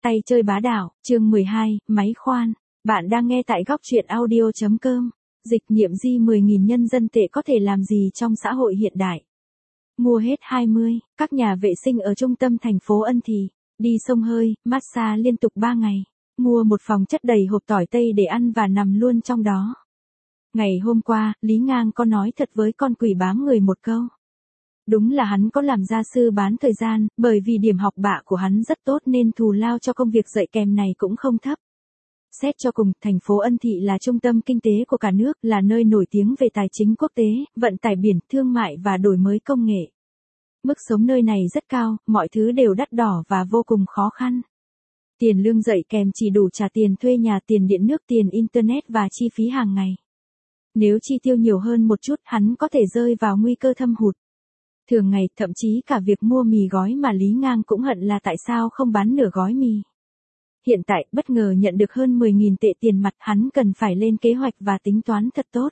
Tay chơi bá đạo, chương 12, máy khoan. Bạn đang nghe tại góc truyện audio.com. Dịch nhiệm di 10.000 nhân dân tệ có thể làm gì trong xã hội hiện đại? Mua hết 20, các nhà vệ sinh ở trung tâm thành phố Ân Thì, đi xông hơi, massage liên tục 3 ngày. Mua một phòng chất đầy hộp tỏi tây để ăn và nằm luôn trong đó. Ngày hôm qua, Lý Ngang có nói thật với con quỷ bám người một câu. Đúng là hắn có làm gia sư bán thời gian, bởi vì điểm học bạ của hắn rất tốt nên thù lao cho công việc dạy kèm này cũng không thấp. Xét cho cùng, thành phố Ân Thị là trung tâm kinh tế của cả nước, là nơi nổi tiếng về tài chính quốc tế, vận tải biển, thương mại và đổi mới công nghệ. Mức sống nơi này rất cao, mọi thứ đều đắt đỏ và vô cùng khó khăn. Tiền lương dạy kèm chỉ đủ trả tiền thuê nhà, tiền điện nước, tiền internet và chi phí hàng ngày. Nếu chi tiêu nhiều hơn một chút, hắn có thể rơi vào nguy cơ thâm hụt. Thường ngày, thậm chí cả việc mua mì gói mà Lý Ngang cũng hận là tại sao không bán nửa gói mì. Hiện tại, bất ngờ nhận được hơn 10.000 tệ tiền mặt, hắn cần phải lên kế hoạch và tính toán thật tốt.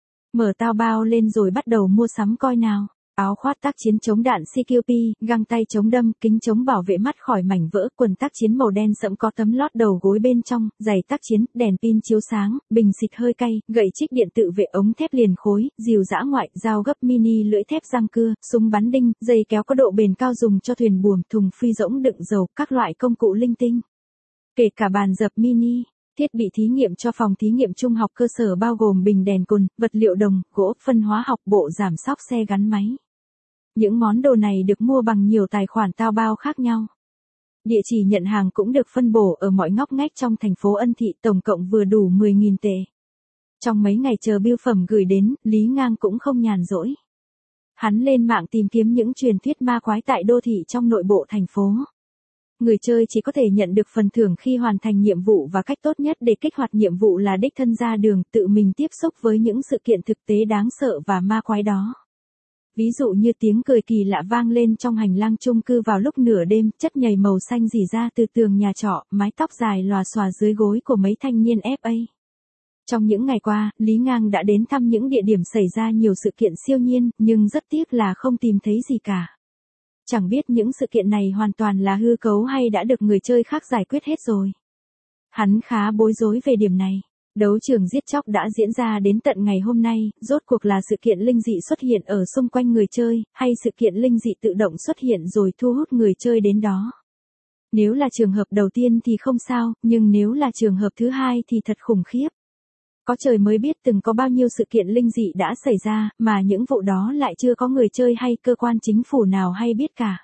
Mở tao bao lên rồi bắt đầu mua sắm coi nào. Áo khoác tác chiến chống đạn CQP, găng tay chống đâm, kính chống bảo vệ mắt khỏi mảnh vỡ, quần tác chiến màu đen sẫm có tấm lót đầu gối bên trong, giày tác chiến, đèn pin chiếu sáng, bình xịt hơi cay, gậy trích điện tự vệ, ống thép liền khối, rìu dã ngoại, dao gấp mini, lưỡi thép răng cưa, súng bắn đinh, dây kéo có độ bền cao dùng cho thuyền buồm, thùng phi rỗng đựng dầu, các loại công cụ linh tinh. Kể cả bàn dập mini. Thiết bị thí nghiệm cho phòng thí nghiệm trung học cơ sở bao gồm bình đèn cồn, vật liệu đồng, gỗ, phân hóa học, bộ giảm xóc xe gắn máy. Những món đồ này được mua bằng nhiều tài khoản tao bao khác nhau. Địa chỉ nhận hàng cũng được phân bổ ở mọi ngóc ngách trong thành phố Ân Thị, tổng cộng vừa đủ 10.000 tệ. Trong mấy ngày chờ bưu phẩm gửi đến, Lý Ngang cũng không nhàn rỗi. Hắn lên mạng tìm kiếm những truyền thuyết ma quái tại đô thị trong nội bộ thành phố. Người chơi chỉ có thể nhận được phần thưởng khi hoàn thành nhiệm vụ, và cách tốt nhất để kích hoạt nhiệm vụ là đích thân ra đường, tự mình tiếp xúc với những sự kiện thực tế đáng sợ và ma quái đó. Ví dụ như tiếng cười kỳ lạ vang lên trong hành lang chung cư vào lúc nửa đêm, chất nhầy màu xanh rỉ ra từ tường nhà trọ, mái tóc dài lòa xòa dưới gối của mấy thanh niên FA. Trong những ngày qua, Lý Ngang đã đến thăm những địa điểm xảy ra nhiều sự kiện siêu nhiên, nhưng rất tiếc là không tìm thấy gì cả. Chẳng biết những sự kiện này hoàn toàn là hư cấu hay đã được người chơi khác giải quyết hết rồi. Hắn khá bối rối về điểm này. Đấu trường giết chóc đã diễn ra đến tận ngày hôm nay, rốt cuộc là sự kiện linh dị xuất hiện ở xung quanh người chơi, hay sự kiện linh dị tự động xuất hiện rồi thu hút người chơi đến đó. Nếu là trường hợp đầu tiên thì không sao, nhưng nếu là trường hợp thứ hai thì thật khủng khiếp. Có trời mới biết từng có bao nhiêu sự kiện linh dị đã xảy ra, mà những vụ đó lại chưa có người chơi hay cơ quan chính phủ nào hay biết cả.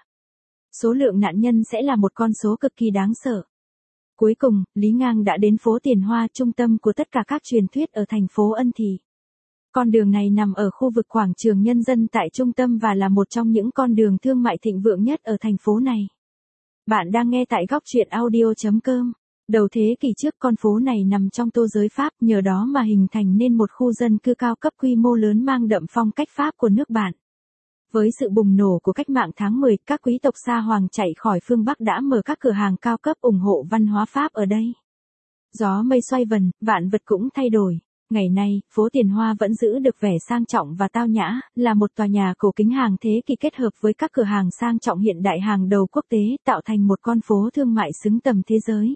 Số lượng nạn nhân sẽ là một con số cực kỳ đáng sợ. Cuối cùng, Lý Ngang đã đến phố Tiền Hoa, trung tâm của tất cả các truyền thuyết ở thành phố Ân Thì. Con đường này nằm ở khu vực quảng trường nhân dân tại trung tâm và là một trong những con đường thương mại thịnh vượng nhất ở thành phố này. Bạn đang nghe tại góc truyện audio.com. Đầu thế kỷ trước, con phố này nằm trong tô giới Pháp, nhờ đó mà hình thành nên một khu dân cư cao cấp quy mô lớn mang đậm phong cách Pháp của nước bạn. Với sự bùng nổ của cách mạng tháng 10, các quý tộc sa hoàng chạy khỏi phương Bắc đã mở các cửa hàng cao cấp ủng hộ văn hóa Pháp ở đây. Gió mây xoay vần, vạn vật cũng thay đổi. Ngày nay, phố Tiền Hoa vẫn giữ được vẻ sang trọng và tao nhã, là một tòa nhà cổ kính hàng thế kỷ kết hợp với các cửa hàng sang trọng hiện đại hàng đầu quốc tế, tạo thành một con phố thương mại xứng tầm thế giới.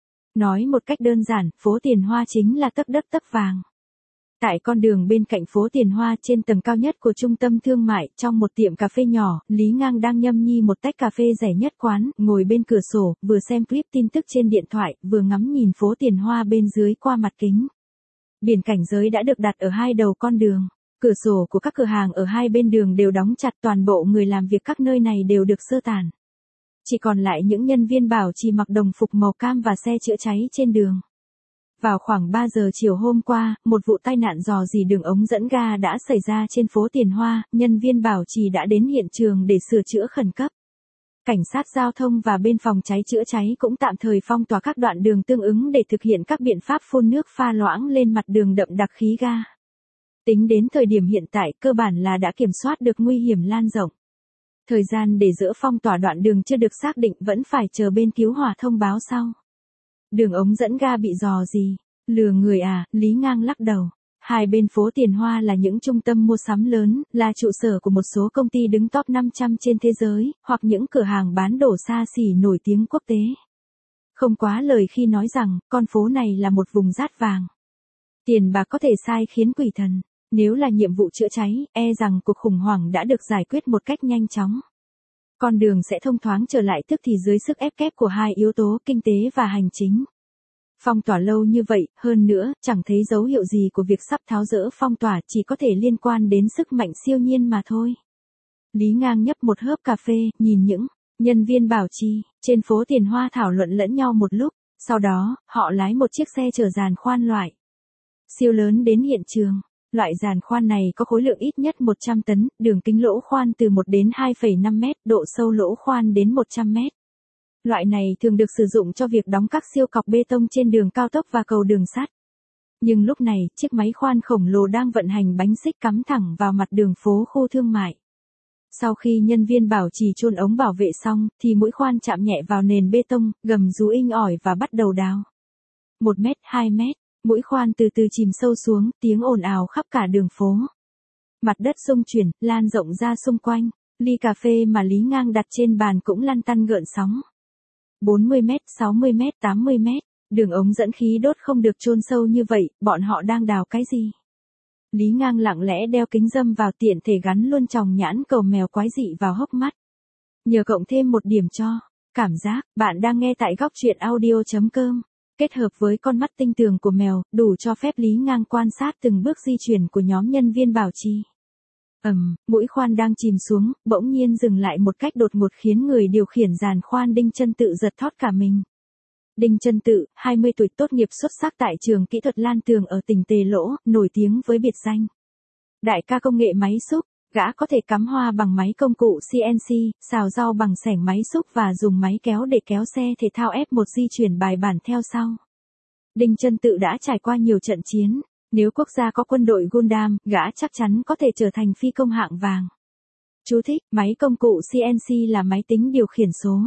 Nói một cách đơn giản, phố Tiền Hoa chính là tấc đất tấc vàng. Tại con đường bên cạnh phố Tiền Hoa, trên tầng cao nhất của trung tâm thương mại, trong một tiệm cà phê nhỏ, Lý Ngang đang nhâm nhi một tách cà phê rẻ nhất quán, ngồi bên cửa sổ, vừa xem clip tin tức trên điện thoại, vừa ngắm nhìn phố Tiền Hoa bên dưới qua mặt kính. Biển cảnh giới đã được đặt ở hai đầu con đường. Cửa sổ của các cửa hàng ở hai bên đường đều đóng chặt, toàn bộ người làm việc các nơi này đều được sơ tán. Chỉ còn lại những nhân viên bảo trì mặc đồng phục màu cam và xe chữa cháy trên đường. Vào khoảng 3 giờ chiều hôm qua, một vụ tai nạn rò rỉ đường ống dẫn ga đã xảy ra trên phố Tiền Hoa, nhân viên bảo trì đã đến hiện trường để sửa chữa khẩn cấp. Cảnh sát giao thông và bên phòng cháy chữa cháy cũng tạm thời phong tỏa các đoạn đường tương ứng để thực hiện các biện pháp phun nước pha loãng lên mặt đường đậm đặc khí ga. Tính đến thời điểm hiện tại, cơ bản là đã kiểm soát được nguy hiểm lan rộng. Thời gian để dỡ phong tỏa đoạn đường chưa được xác định, vẫn phải chờ bên cứu hỏa thông báo sau. Đường ống dẫn ga bị rò rỉ, lừa người à, Lý Ngang lắc đầu. Hai bên phố Tiền Hoa là những trung tâm mua sắm lớn, là trụ sở của một số công ty đứng top 500 trên thế giới, hoặc những cửa hàng bán đồ xa xỉ nổi tiếng quốc tế. Không quá lời khi nói rằng, con phố này là một vùng rát vàng. Tiền bạc có thể sai khiến quỷ thần. Nếu là nhiệm vụ chữa cháy, e rằng cuộc khủng hoảng đã được giải quyết một cách nhanh chóng. Con đường sẽ thông thoáng trở lại tức thì dưới sức ép kép của hai yếu tố kinh tế và hành chính. Phong tỏa lâu như vậy, hơn nữa, chẳng thấy dấu hiệu gì của việc sắp tháo dỡ phong tỏa, chỉ có thể liên quan đến sức mạnh siêu nhiên mà thôi. Lý Ngang nhấp một hớp cà phê, nhìn những nhân viên bảo trì trên phố Tiền Hoa thảo luận lẫn nhau một lúc, sau đó, họ lái một chiếc xe chở giàn khoan loại siêu lớn đến hiện trường. Loại giàn khoan này có khối lượng ít nhất 100 tấn, đường kính lỗ khoan từ 1 đến 2,5 mét, độ sâu lỗ khoan đến 100 mét. Loại này thường được sử dụng cho việc đóng các siêu cọc bê tông trên đường cao tốc và cầu đường sắt. Nhưng lúc này, chiếc máy khoan khổng lồ đang vận hành bánh xích cắm thẳng vào mặt đường phố khu thương mại. Sau khi nhân viên bảo trì chôn ống bảo vệ xong, thì mũi khoan chạm nhẹ vào nền bê tông, gầm rú inh ỏi và bắt đầu đào. 1 mét, 2 mét, mũi khoan từ từ chìm sâu xuống, tiếng ồn ào khắp cả đường phố. Mặt đất xung chuyển, lan rộng ra xung quanh, ly cà phê mà Lý Ngang đặt trên bàn cũng lăn tăn gợn sóng. 40 mét, 60 mét, 80 mét, đường ống dẫn khí đốt không được chôn sâu như vậy, bọn họ đang đào cái gì? Lý Ngang lặng lẽ đeo kính râm vào tiện thể gắn luôn tròng nhãn cầu mèo quái dị vào hốc mắt. Nhờ cộng thêm một điểm cho cảm giác, bạn đang nghe tại góc truyện audio.com. Kết hợp với con mắt tinh tường của mèo, đủ cho phép Lý Ngang quan sát từng bước di chuyển của nhóm nhân viên bảo trì. Mũi khoan đang chìm xuống, bỗng nhiên dừng lại một cách đột ngột khiến người điều khiển giàn khoan Đinh Chân Tự giật thót cả mình. Đinh Chân Tự, 20 tuổi, tốt nghiệp xuất sắc tại trường kỹ thuật Lan Tường ở tỉnh Tề Lỗ, nổi tiếng với biệt danh đại ca công nghệ máy xúc. Gã có thể cắm hoa bằng máy công cụ CNC, xào rau bằng xẻng máy xúc và dùng máy kéo để kéo xe thể thao F1 di chuyển bài bản theo sau. Đinh Chân Tự đã trải qua nhiều trận chiến. Nếu quốc gia có quân đội Gundam, gã chắc chắn có thể trở thành phi công hạng vàng. Chú thích, máy công cụ CNC là máy tính điều khiển số.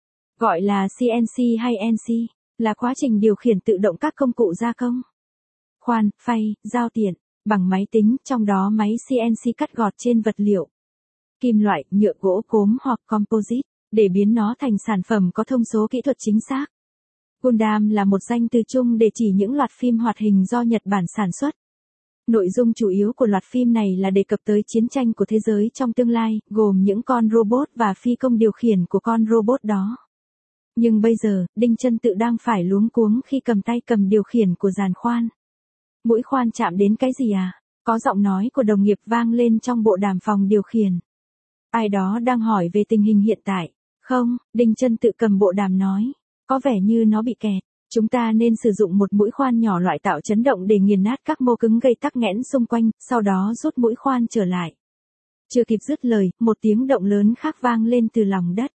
Gọi là CNC hay NC, là quá trình điều khiển tự động các công cụ gia công. Khoan, phay, giao tiện, bằng máy tính, trong đó máy CNC cắt gọt trên vật liệu kim loại, nhựa, gỗ, cốm hoặc composite, để biến nó thành sản phẩm có thông số kỹ thuật chính xác. Gundam là một danh từ chung để chỉ những loạt phim hoạt hình do Nhật Bản sản xuất. Nội dung chủ yếu của loạt phim này là đề cập tới chiến tranh của thế giới trong tương lai, gồm những con robot và phi công điều khiển của con robot đó. Nhưng bây giờ, Đinh Chân Tự đang phải luống cuống khi cầm tay cầm điều khiển của giàn khoan. Mũi khoan chạm đến cái gì à? Có giọng nói của đồng nghiệp vang lên trong bộ đàm phòng điều khiển. Ai đó đang hỏi về tình hình hiện tại. Không, Đinh Chân Tự cầm bộ đàm nói. Có vẻ như nó bị kẹt. Chúng ta nên sử dụng một mũi khoan nhỏ loại tạo chấn động để nghiền nát các mô cứng gây tắc nghẽn xung quanh, sau đó rút mũi khoan trở lại. Chưa kịp dứt lời, một tiếng động lớn khác vang lên từ lòng đất.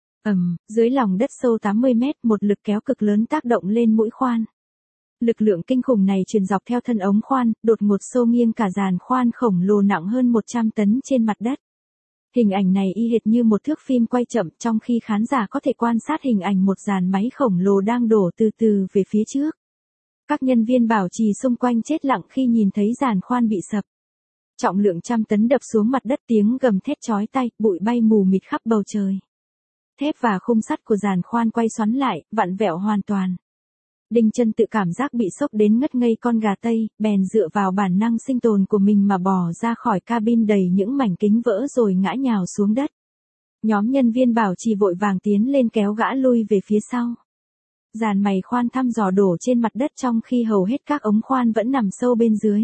Dưới lòng đất sâu 80 mét, một lực kéo cực lớn tác động lên mũi khoan. Lực lượng kinh khủng này truyền dọc theo thân ống khoan, đột ngột xô nghiêng cả giàn khoan khổng lồ nặng hơn 100 tấn trên mặt đất. Hình ảnh này y hệt như một thước phim quay chậm, trong khi khán giả có thể quan sát hình ảnh một dàn máy khổng lồ đang đổ từ từ về phía trước. Các nhân viên bảo trì xung quanh chết lặng khi nhìn thấy giàn khoan bị sập. Trọng lượng trăm tấn đập xuống mặt đất, tiếng gầm thét chói tai, bụi bay mù mịt khắp bầu trời. Thép và khung sắt của giàn khoan quay xoắn lại, vặn vẹo hoàn toàn. Đinh Chân Tự cảm giác bị sốc đến ngất ngây con gà Tây, bèn dựa vào bản năng sinh tồn của mình mà bò ra khỏi cabin đầy những mảnh kính vỡ rồi ngã nhào xuống đất. Nhóm nhân viên bảo trì vội vàng tiến lên kéo gã lui về phía sau. Giàn mày khoan thăm dò đổ trên mặt đất trong khi hầu hết các ống khoan vẫn nằm sâu bên dưới.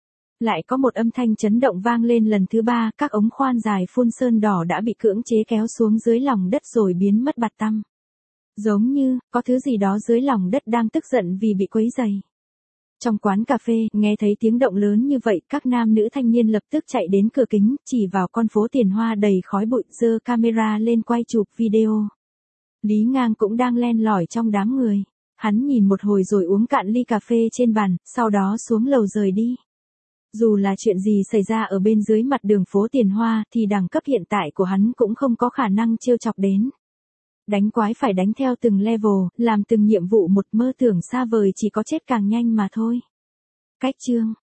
Lại có một âm thanh chấn động vang lên lần thứ ba, các ống khoan dài phun sơn đỏ đã bị cưỡng chế kéo xuống dưới lòng đất rồi biến mất bạt tăm. Giống như, có thứ gì đó dưới lòng đất đang tức giận vì bị quấy rầy. Trong quán cà phê, nghe thấy tiếng động lớn như vậy, các nam nữ thanh niên lập tức chạy đến cửa kính, chỉ vào con phố Tiền Hoa đầy khói bụi, giơ camera lên quay chụp video. Lý Ngang cũng đang len lỏi trong đám người. Hắn nhìn một hồi rồi uống cạn ly cà phê trên bàn, sau đó xuống lầu rời đi. Dù là chuyện gì xảy ra ở bên dưới mặt đường phố Tiền Hoa, thì đẳng cấp hiện tại của hắn cũng không có khả năng trêu chọc đến. Đánh quái phải đánh theo từng level, làm từng nhiệm vụ một, mơ tưởng xa vời chỉ có chết càng nhanh mà thôi. Cách chương